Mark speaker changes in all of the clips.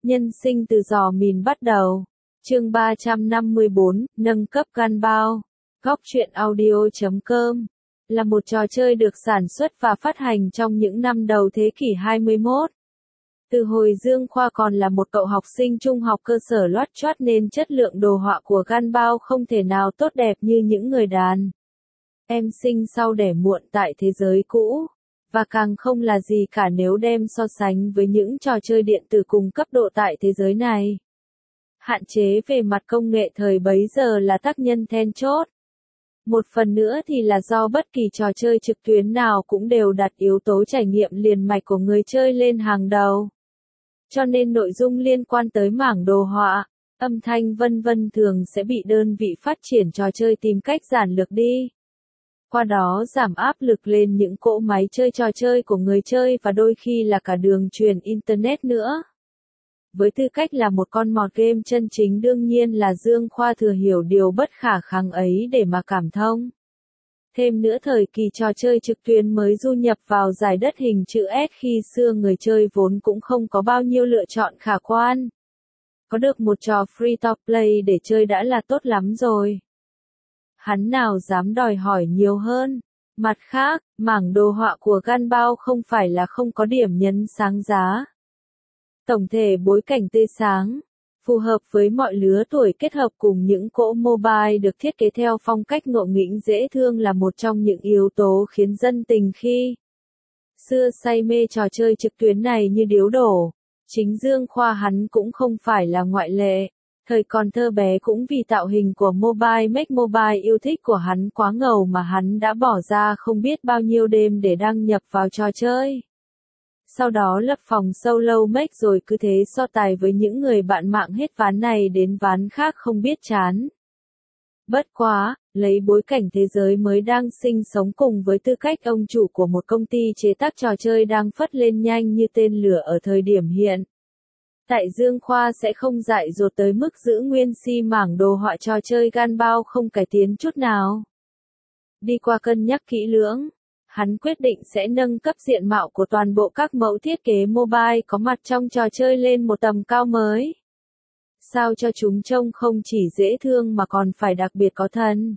Speaker 1: Nhân sinh từ giò mìn bắt đầu. Chương 354, nâng cấp Gunbound. Góc truyện audio.com là một trò chơi được sản xuất và phát hành trong những năm đầu thế kỷ 21. Từ hồi Dương Khoa còn là một cậu học sinh trung học cơ sở loắt choắt nên chất lượng đồ họa của Gunbound không thể nào tốt đẹp như những người đàn em sinh sau đẻ muộn tại thế giới cũ. Và càng không là gì cả nếu đem so sánh với những trò chơi điện tử cùng cấp độ tại thế giới này. Hạn chế về mặt công nghệ thời bấy giờ là tác nhân then chốt. Một phần nữa thì là do bất kỳ trò chơi trực tuyến nào cũng đều đặt yếu tố trải nghiệm liền mạch của người chơi lên hàng đầu. Cho nên nội dung liên quan tới mảng đồ họa, âm thanh vân vân thường sẽ bị đơn vị phát triển trò chơi tìm cách giản lược đi. Qua đó giảm áp lực lên những cỗ máy chơi trò chơi của người chơi và đôi khi là cả đường truyền Internet nữa. Với tư cách là một con mọt game chân chính đương nhiên là Dương Khoa thừa hiểu điều bất khả kháng ấy để mà cảm thông. Thêm nữa thời kỳ trò chơi trực tuyến mới du nhập vào giải đất hình chữ S khi xưa người chơi vốn cũng không có bao nhiêu lựa chọn khả quan. Có được một trò free to play để chơi đã là tốt lắm rồi. Hắn nào dám đòi hỏi nhiều hơn. Mặt khác, mảng đồ họa của Gunbound không phải là không có điểm nhấn sáng giá. Tổng thể bối cảnh tươi sáng, phù hợp với mọi lứa tuổi kết hợp cùng những cỗ mobile được thiết kế theo phong cách ngộ nghĩnh dễ thương là một trong những yếu tố khiến dân tình khi xưa say mê trò chơi trực tuyến này như điếu đổ. Chính Dương Khoa hắn cũng không phải là ngoại lệ. Thời còn thơ bé cũng vì tạo hình của Mobile Make Mobile yêu thích của hắn quá ngầu mà hắn đã bỏ ra không biết bao nhiêu đêm để đăng nhập vào trò chơi. Sau đó lập phòng solo make rồi cứ thế so tài với những người bạn mạng hết ván này đến ván khác không biết chán. Bất quá, lấy bối cảnh thế giới mới đang sinh sống cùng với tư cách ông chủ của một công ty chế tác trò chơi đang phất lên nhanh như tên lửa ở thời điểm hiện. Tại Dương Khoa sẽ không dại dột tới mức giữ nguyên si mảng đồ họa trò chơi Gunbound không cải tiến chút nào. Đi qua cân nhắc kỹ lưỡng, hắn quyết định sẽ nâng cấp diện mạo của toàn bộ các mẫu thiết kế mobile có mặt trong trò chơi lên một tầm cao mới. Sao cho chúng trông không chỉ dễ thương mà còn phải đặc biệt có thân.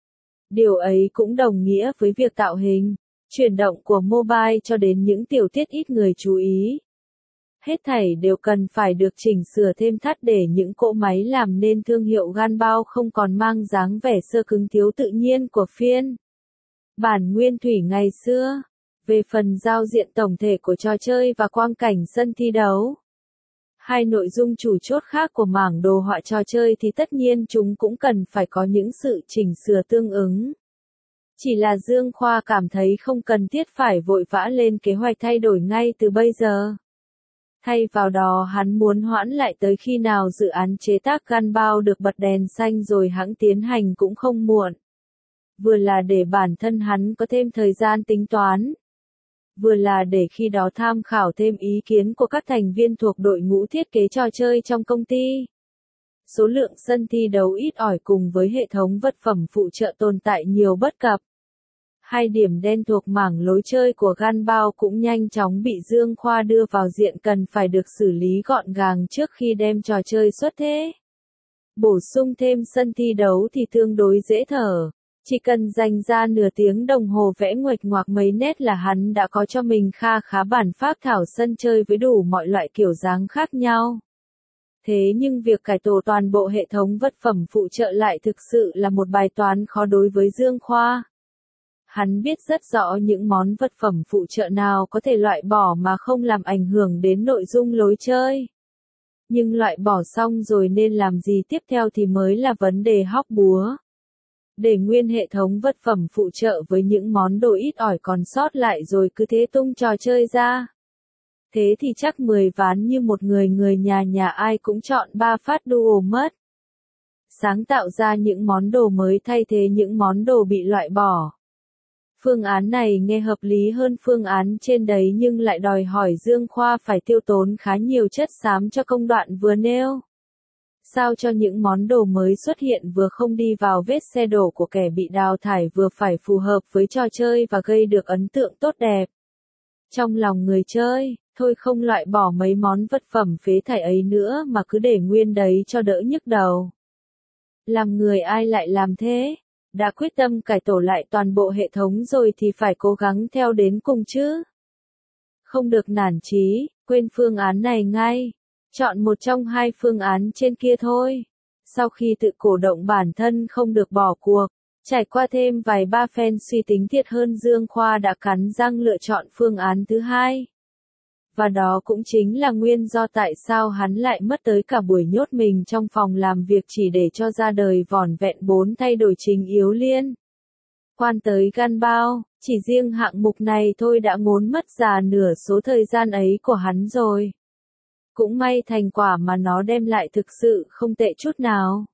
Speaker 1: Điều ấy cũng đồng nghĩa với việc tạo hình, chuyển động của mobile cho đến những tiểu tiết ít người chú ý. Hết thảy đều cần phải được chỉnh sửa thêm thắt để những cỗ máy làm nên thương hiệu Gunbound không còn mang dáng vẻ sơ cứng thiếu tự nhiên của phiên bản nguyên thủy ngày xưa. Về phần giao diện tổng thể của trò chơi và quang cảnh sân thi đấu, hai nội dung chủ chốt khác của mảng đồ họa trò chơi thì tất nhiên chúng cũng cần phải có những sự chỉnh sửa tương ứng. Chỉ là Dương Khoa cảm thấy không cần thiết phải vội vã lên kế hoạch thay đổi ngay từ bây giờ. Thay vào đó hắn muốn hoãn lại tới khi nào dự án chế tác Gunbound được bật đèn xanh rồi hãng tiến hành cũng không muộn. Vừa là để bản thân hắn có thêm thời gian tính toán, vừa là để khi đó tham khảo thêm ý kiến của các thành viên thuộc đội ngũ thiết kế trò chơi trong công ty. Số lượng sân thi đấu ít ỏi cùng với hệ thống vật phẩm phụ trợ tồn tại nhiều bất cập. Hai điểm đen thuộc mảng lối chơi của Gunbound cũng nhanh chóng bị Dương Khoa đưa vào diện cần phải được xử lý gọn gàng trước khi đem trò chơi xuất thế. Bổ sung thêm sân thi đấu thì tương đối dễ thở. Chỉ cần dành ra nửa tiếng đồng hồ vẽ nguệch ngoạc mấy nét là hắn đã có cho mình kha khá bản phác thảo sân chơi với đủ mọi loại kiểu dáng khác nhau. Thế nhưng việc cải tổ toàn bộ hệ thống vật phẩm phụ trợ lại thực sự là một bài toán khó đối với Dương Khoa. Hắn biết rất rõ những món vật phẩm phụ trợ nào có thể loại bỏ mà không làm ảnh hưởng đến nội dung lối chơi. Nhưng loại bỏ xong rồi nên làm gì tiếp theo thì mới là vấn đề hóc búa. Để nguyên hệ thống vật phẩm phụ trợ với những món đồ ít ỏi còn sót lại rồi cứ thế tung trò chơi ra. Thế thì chắc 10 ván như một người nhà ai cũng chọn 3 phát duo mất. Sáng tạo ra những món đồ mới thay thế những món đồ bị loại bỏ. Phương án này nghe hợp lý hơn phương án trên đấy nhưng lại đòi hỏi Dương Khoa phải tiêu tốn khá nhiều chất xám cho công đoạn vừa nêu. Sao cho những món đồ mới xuất hiện vừa không đi vào vết xe đổ của kẻ bị đào thải vừa phải phù hợp với trò chơi và gây được ấn tượng tốt đẹp trong lòng người chơi. Thôi không loại bỏ mấy món vật phẩm phế thải ấy nữa mà cứ để nguyên đấy cho đỡ nhức đầu. Làm người ai lại làm thế? Đã quyết tâm cải tổ lại toàn bộ hệ thống rồi thì phải cố gắng theo đến cùng chứ. Không được nản chí, quên phương án này ngay. Chọn một trong hai phương án trên kia thôi. Sau khi tự cổ động bản thân không được bỏ cuộc, trải qua thêm vài ba phen suy tính thiệt hơn, Dương Khoa đã cắn răng lựa chọn phương án thứ hai. Và đó cũng chính là nguyên do tại sao hắn lại mất tới cả buổi nhốt mình trong phòng làm việc chỉ để cho ra đời vỏn vẹn 4 thay đổi chính yếu liên quan tới gan bao, chỉ riêng hạng mục này thôi đã ngốn mất già nửa số thời gian ấy của hắn rồi. Cũng may thành quả mà nó đem lại thực sự không tệ chút nào.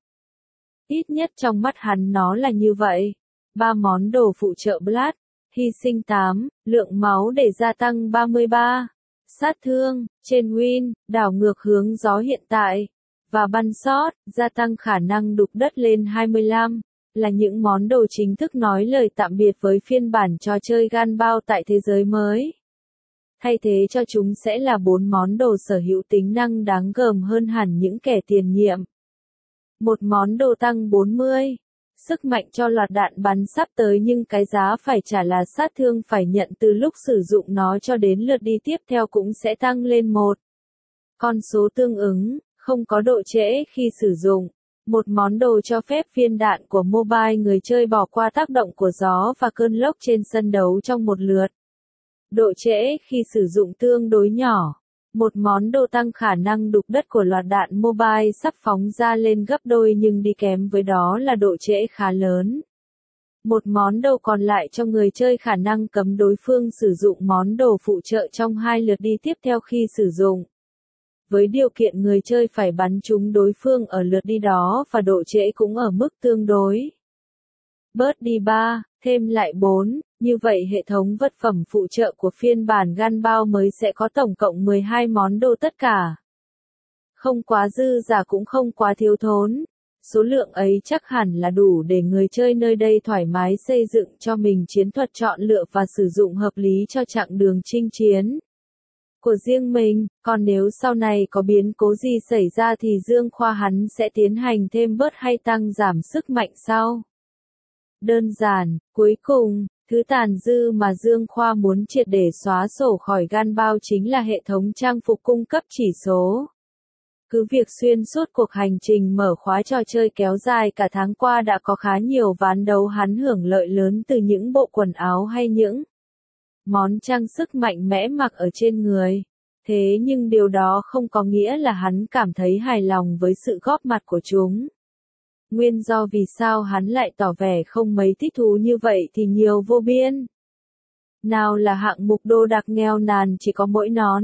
Speaker 1: Ít nhất trong mắt hắn nó là như vậy. 3 món đồ phụ trợ Blood, hy sinh 8, lượng máu để gia tăng 33. Sát thương, trên Win, đảo ngược hướng gió hiện tại, và bắn sót, gia tăng khả năng đục đất lên 25, là những món đồ chính thức nói lời tạm biệt với phiên bản trò chơi gan bao tại thế giới mới. Thay thế cho chúng sẽ là 4 món đồ sở hữu tính năng đáng gờm hơn hẳn những kẻ tiền nhiệm. Một món đồ tăng 40. Sức mạnh cho loạt đạn bắn sắp tới, nhưng cái giá phải trả là sát thương phải nhận từ lúc sử dụng nó cho đến lượt đi tiếp theo cũng sẽ tăng lên 1 con số tương ứng, không có độ trễ khi sử dụng. Một món đồ cho phép viên đạn của mobile người chơi bỏ qua tác động của gió và cơn lốc trên sân đấu trong một lượt. Độ trễ khi sử dụng tương đối nhỏ. Một món đồ tăng khả năng đục đất của loạt đạn mobile sắp phóng ra lên gấp đôi, nhưng đi kèm với đó là độ trễ khá lớn. Một món đồ còn lại cho người chơi khả năng cấm đối phương sử dụng món đồ phụ trợ trong 2 lượt đi tiếp theo khi sử dụng. Với điều kiện người chơi phải bắn trúng đối phương ở lượt đi đó và độ trễ cũng ở mức tương đối. Bớt đi 3, thêm lại 4, như vậy hệ thống vật phẩm phụ trợ của phiên bản gan bao mới sẽ có tổng cộng 12 món đồ tất cả. Không quá dư giả cũng không quá thiếu thốn. Số lượng ấy chắc hẳn là đủ để người chơi nơi đây thoải mái xây dựng cho mình chiến thuật chọn lựa và sử dụng hợp lý cho chặng đường chinh chiến của riêng mình. Còn nếu sau này có biến cố gì xảy ra thì Dương Khoa hắn sẽ tiến hành thêm bớt hay tăng giảm sức mạnh sau. Đơn giản, cuối cùng, thứ tàn dư mà Dương Khoa muốn triệt để xóa sổ khỏi gan bao chính là hệ thống trang phục cung cấp chỉ số. Cứ việc xuyên suốt cuộc hành trình mở khóa trò chơi kéo dài cả tháng qua đã có khá nhiều ván đấu hắn hưởng lợi lớn từ những bộ quần áo hay những món trang sức mạnh mẽ mặc ở trên người. Thế nhưng điều đó không có nghĩa là hắn cảm thấy hài lòng với sự góp mặt của chúng. Nguyên do vì sao hắn lại tỏ vẻ không mấy thích thú như vậy thì nhiều vô biên. Nào là hạng mục đồ đạc nghèo nàn chỉ có mỗi nón,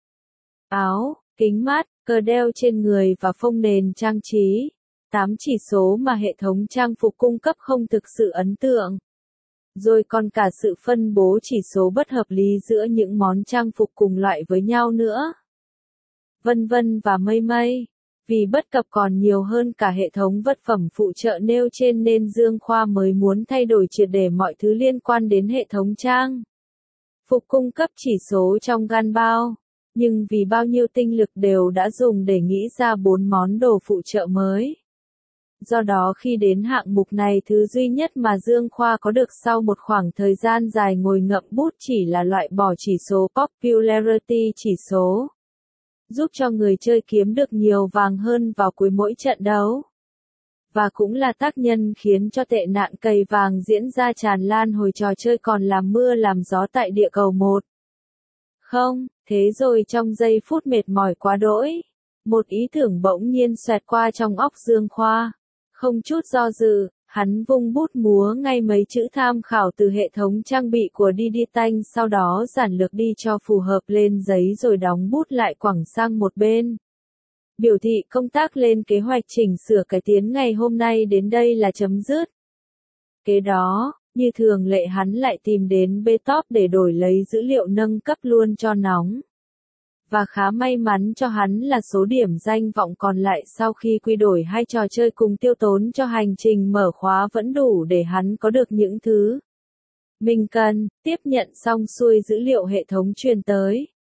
Speaker 1: áo, kính mát, cờ đeo trên người và phông nền trang trí. 8 chỉ số mà hệ thống trang phục cung cấp không thực sự ấn tượng. Rồi còn cả sự phân bố chỉ số bất hợp lý giữa những món trang phục cùng loại với nhau nữa. Vân vân và mây mây. Vì bất cập còn nhiều hơn cả hệ thống vật phẩm phụ trợ nêu trên nên Dương Khoa mới muốn thay đổi triệt để mọi thứ liên quan đến hệ thống trang phục cung cấp chỉ số trong gan bao. Nhưng vì bao nhiêu tinh lực đều đã dùng để nghĩ ra 4 món đồ phụ trợ mới. Do đó khi đến hạng mục này, thứ duy nhất mà Dương Khoa có được sau một khoảng thời gian dài ngồi ngậm bút chỉ là loại bỏ chỉ số popularity, chỉ số giúp cho người chơi kiếm được nhiều vàng hơn vào cuối mỗi trận đấu. Và cũng là tác nhân khiến cho tệ nạn cày vàng diễn ra tràn lan hồi trò chơi còn làm mưa làm gió tại địa cầu 1. Không, thế rồi trong giây phút mệt mỏi quá đỗi, một ý tưởng bỗng nhiên xoẹt qua trong óc Dương Khoa. Không chút do dự, hắn vung bút múa ngay mấy chữ tham khảo từ hệ thống trang bị của Digitank, sau đó giản lược đi cho phù hợp lên giấy rồi đóng bút lại quẳng sang một bên. Biểu thị công tác lên kế hoạch chỉnh sửa cải tiến ngày hôm nay đến đây là chấm dứt. Kế đó, như thường lệ hắn lại tìm đến Btop để đổi lấy dữ liệu nâng cấp luôn cho nóng. Và khá may mắn cho hắn là số điểm danh vọng còn lại sau khi quy đổi 2 trò chơi cùng tiêu tốn cho hành trình mở khóa vẫn đủ để hắn có được những thứ mình cần. Tiếp nhận xong xuôi dữ liệu hệ thống truyền tới,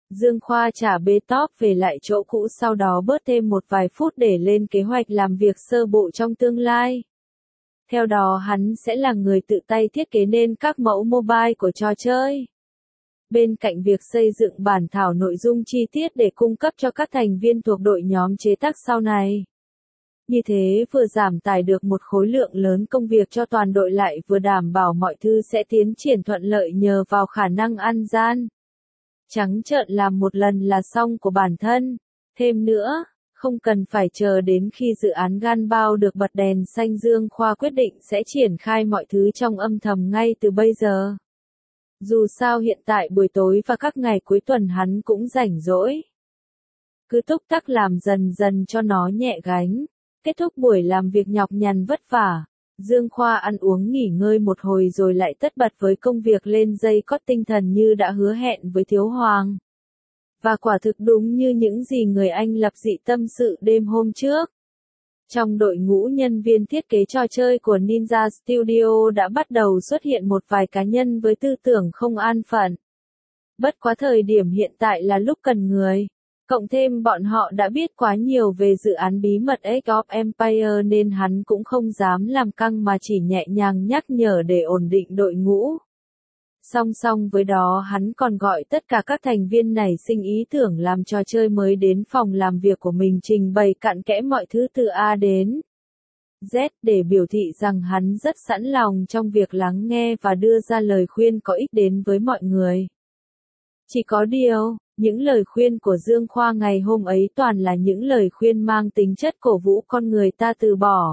Speaker 1: Dương Khoa trả bê tóp về lại chỗ cũ, sau đó bớt thêm một vài phút để lên kế hoạch làm việc sơ bộ trong tương lai. Theo đó hắn sẽ là người tự tay thiết kế nên các mẫu mobile của trò chơi. Bên cạnh việc xây dựng bản thảo nội dung chi tiết để cung cấp cho các thành viên thuộc đội nhóm chế tác sau này. Như thế vừa giảm tải được một khối lượng lớn công việc cho toàn đội, lại vừa đảm bảo mọi thứ sẽ tiến triển thuận lợi nhờ vào khả năng ăn gian trắng trợn làm một lần là xong của bản thân. Thêm nữa, không cần phải chờ đến khi dự án Gunbound được bật đèn xanh, Dương Khoa quyết định sẽ triển khai mọi thứ trong âm thầm ngay từ bây giờ. Dù sao hiện tại buổi tối và các ngày cuối tuần hắn cũng rảnh rỗi. Cứ túc tắc làm dần dần cho nó nhẹ gánh. Kết thúc buổi làm việc nhọc nhằn vất vả, Dương Khoa ăn uống nghỉ ngơi một hồi rồi lại tất bật với công việc lên dây cót tinh thần như đã hứa hẹn với Thiếu Hoàng. Và quả thực đúng như những gì người anh lập dị tâm sự đêm hôm trước. Trong đội ngũ nhân viên thiết kế trò chơi của Ninja Studio đã bắt đầu xuất hiện một vài cá nhân với tư tưởng không an phận. Bất quá thời điểm hiện tại là lúc cần người. Cộng thêm bọn họ đã biết quá nhiều về dự án bí mật Age of Empire nên hắn cũng không dám làm căng mà chỉ nhẹ nhàng nhắc nhở để ổn định đội ngũ. Song song với đó hắn còn gọi tất cả các thành viên nảy sinh ý tưởng làm trò chơi mới đến phòng làm việc của mình trình bày cặn kẽ mọi thứ từ A đến Z để biểu thị rằng hắn rất sẵn lòng trong việc lắng nghe và đưa ra lời khuyên có ích đến với mọi người. Chỉ có điều, những lời khuyên của Dương Khoa ngày hôm ấy toàn là những lời khuyên mang tính chất cổ vũ con người ta từ bỏ.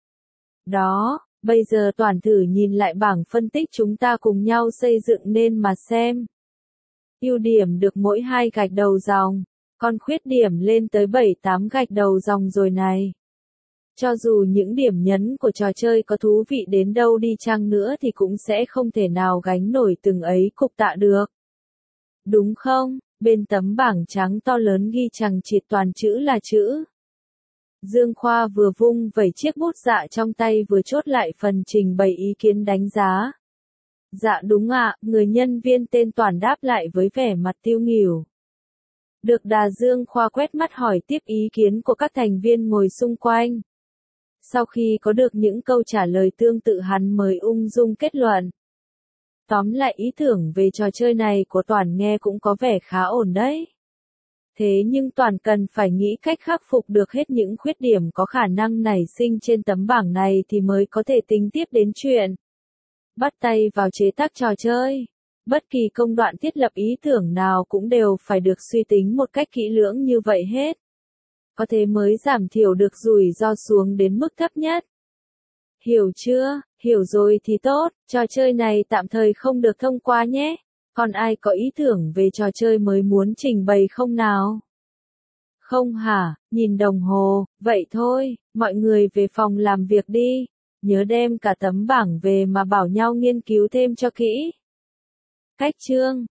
Speaker 1: Đó, bây giờ toàn thử nhìn lại bảng phân tích chúng ta cùng nhau xây dựng nên mà xem. Ưu điểm được mỗi 2 gạch đầu dòng, còn khuyết điểm lên tới 7-8 gạch đầu dòng rồi này. Cho dù những điểm nhấn của trò chơi có thú vị đến đâu đi chăng nữa thì cũng sẽ không thể nào gánh nổi từng ấy cục tạ được. Đúng không? Bên tấm bảng trắng to lớn ghi chằng chịt toàn chữ là chữ. Dương Khoa vừa vung vẩy chiếc bút dạ trong tay vừa chốt lại phần trình bày ý kiến đánh giá. Dạ đúng ạ, người nhân viên tên Toàn đáp lại với vẻ mặt tiêu nghỉu. Được đà, Dương Khoa quét mắt hỏi tiếp ý kiến của các thành viên ngồi xung quanh. Sau khi có được những câu trả lời tương tự hắn mới ung dung kết luận. Tóm lại ý tưởng về trò chơi này của Toàn nghe cũng có vẻ khá ổn đấy. Thế nhưng Toàn cần phải nghĩ cách khắc phục được hết những khuyết điểm có khả năng nảy sinh trên tấm bảng này thì mới có thể tính tiếp đến chuyện bắt tay vào chế tác trò chơi. Bất kỳ công đoạn thiết lập ý tưởng nào cũng đều phải được suy tính một cách kỹ lưỡng như vậy hết. Có thế mới giảm thiểu được rủi ro xuống đến mức thấp nhất. Hiểu chưa? Hiểu rồi thì tốt, trò chơi này tạm thời không được thông qua nhé. Còn ai có ý tưởng về trò chơi mới muốn trình bày không nào? Không hả? Nhìn đồng hồ, vậy thôi, mọi người về phòng làm việc đi. Nhớ đem cả tấm bảng về mà bảo nhau nghiên cứu thêm cho kỹ. Cách chương